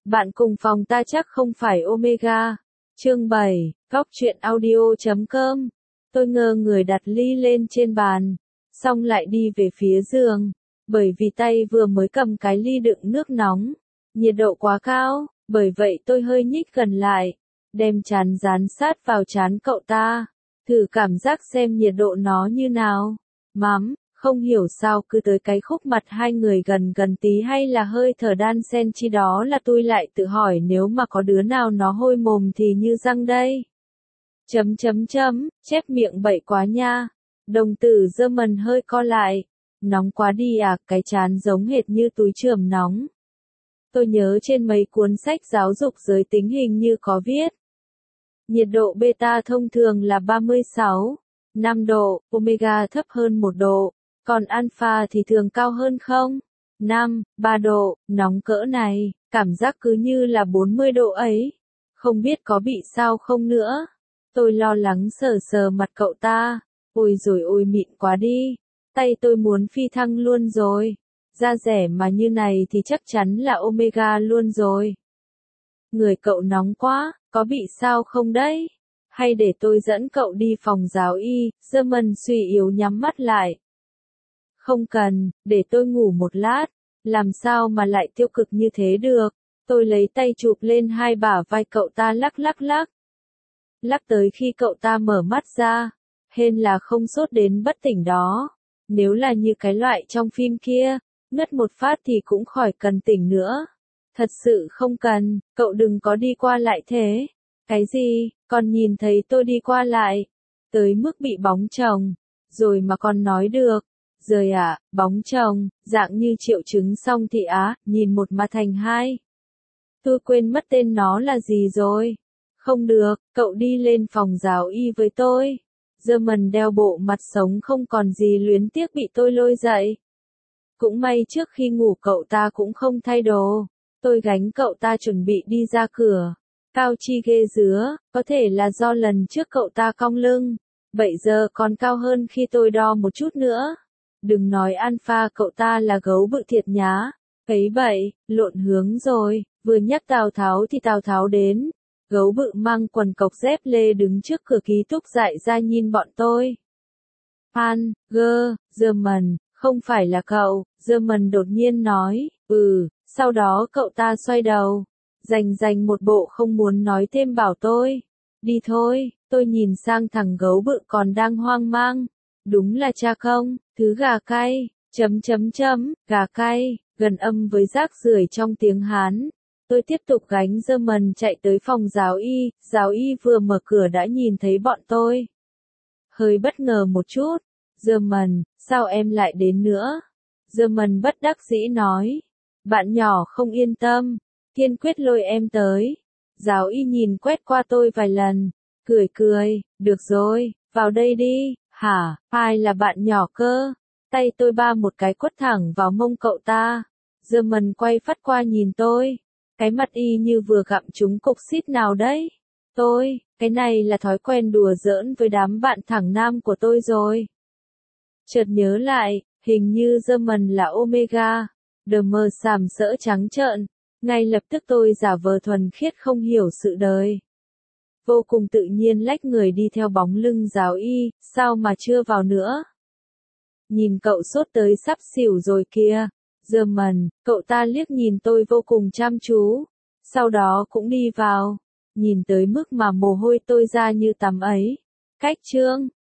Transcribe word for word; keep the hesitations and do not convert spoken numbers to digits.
Bạn cùng phòng ta chắc không phải Omega. Chương bảy, góc truyện audio chấm com. Tôi ngơ người đặt ly lên trên bàn, xong lại đi về phía giường, bởi vì tay vừa mới cầm cái ly đựng nước nóng. Nhiệt độ quá cao, bởi vậy tôi hơi nhích gần lại, đem trán dán sát vào trán cậu ta, thử cảm giác xem nhiệt độ nó như nào. Mắm, không hiểu sao cứ tới cái khúc mặt hai người gần gần tí hay là hơi thở đan xen chi đó là tôi lại tự hỏi nếu mà có đứa nào nó hôi mồm thì như răng đây. Chấm chấm chấm, chép miệng bậy quá nha. Đồng tử German hơi co lại. Nóng quá đi à, cái trán giống hệt như túi chườm nóng. Tôi nhớ trên mấy cuốn sách giáo dục giới tính hình như có viết. Nhiệt độ beta thông thường là ba mươi sáu, năm độ, omega thấp hơn một độ, còn alpha thì thường cao hơn không, năm, ba độ, nóng cỡ này, cảm giác cứ như là bốn mươi độ ấy. Không biết có bị sao không nữa. Tôi lo lắng sờ sờ mặt cậu ta. Ôi rồi ôi mịn quá đi. Tay tôi muốn phi thăng luôn rồi. Da rẻ mà như này thì chắc chắn là omega luôn rồi. Người cậu nóng quá, có bị sao không đấy? Hay để tôi dẫn cậu đi phòng giáo y? German suy yếu nhắm mắt lại. Không cần, để tôi ngủ một lát. Làm sao mà lại tiêu cực như thế được? Tôi lấy tay chụp lên hai bả vai cậu ta lắc lắc lắc. Lắc tới khi cậu ta mở mắt ra. Hên là không sốt đến bất tỉnh đó. Nếu là như cái loại trong phim kia, ngất một phát thì cũng khỏi cần tỉnh nữa. Thật sự không cần, cậu đừng có đi qua lại thế. Cái gì, còn nhìn thấy tôi đi qua lại. Tới mức bị bóng chồng. Rồi mà còn nói được. Rời à, bóng chồng, dạng như triệu chứng xong thì á, nhìn một mà thành hai. Tôi quên mất tên nó là gì rồi. Không được, cậu đi lên phòng giáo y với tôi. German đeo bộ mặt sống không còn gì luyến tiếc bị tôi lôi dậy. Cũng may trước khi ngủ cậu ta cũng không thay đồ. Tôi gánh cậu ta chuẩn bị đi ra cửa. Cao chi ghê dứa, có thể là do lần trước cậu ta cong lưng. Vậy giờ còn cao hơn khi tôi đo một chút nữa. Đừng nói alpha cậu ta là gấu bự thiệt nhá. Ấy bậy, lộn hướng rồi, vừa nhắc Tào Tháo thì Tào Tháo đến. Gấu bự mang quần cộc dép lê đứng trước cửa ký túc dại ra nhìn bọn tôi. An, gơ, German, không phải là cậu, German đột nhiên nói, ừ, sau đó cậu ta xoay đầu. Dành dành một bộ không muốn nói thêm bảo tôi. Đi thôi, tôi nhìn sang thằng gấu bự còn đang hoang mang. Đúng là cha không, thứ gà cay, chấm chấm chấm, gà cay, gần âm với rác rưởi trong tiếng Hán. Tôi tiếp tục gánh German chạy tới phòng giáo y, giáo y vừa mở cửa đã nhìn thấy bọn tôi. Hơi bất ngờ một chút. German, sao em lại đến nữa? German bất đắc dĩ nói. Bạn nhỏ không yên tâm, kiên quyết lôi em tới. Giáo y nhìn quét qua tôi vài lần, cười cười, được rồi, vào đây đi. Hả, ai là bạn nhỏ cơ? Tay tôi ba một cái quất thẳng vào mông cậu ta. German quay phát qua nhìn tôi. Cái mặt y như vừa gặm trúng cục xít nào đấy. Tôi, cái này là thói quen đùa giỡn với đám bạn thẳng nam của tôi rồi. Chợt nhớ lại, hình như German là Omega. Đờ mờ sàm sỡ trắng trợn. Ngay lập tức tôi giả vờ thuần khiết không hiểu sự đời. Vô cùng tự nhiên lách người đi theo bóng lưng giáo y, sao mà chưa vào nữa? Nhìn cậu sốt tới sắp xỉu rồi kìa. German, cậu ta liếc nhìn tôi vô cùng chăm chú. Sau đó cũng đi vào. Nhìn tới mức mà mồ hôi tôi ra như tắm ấy. Cách chương,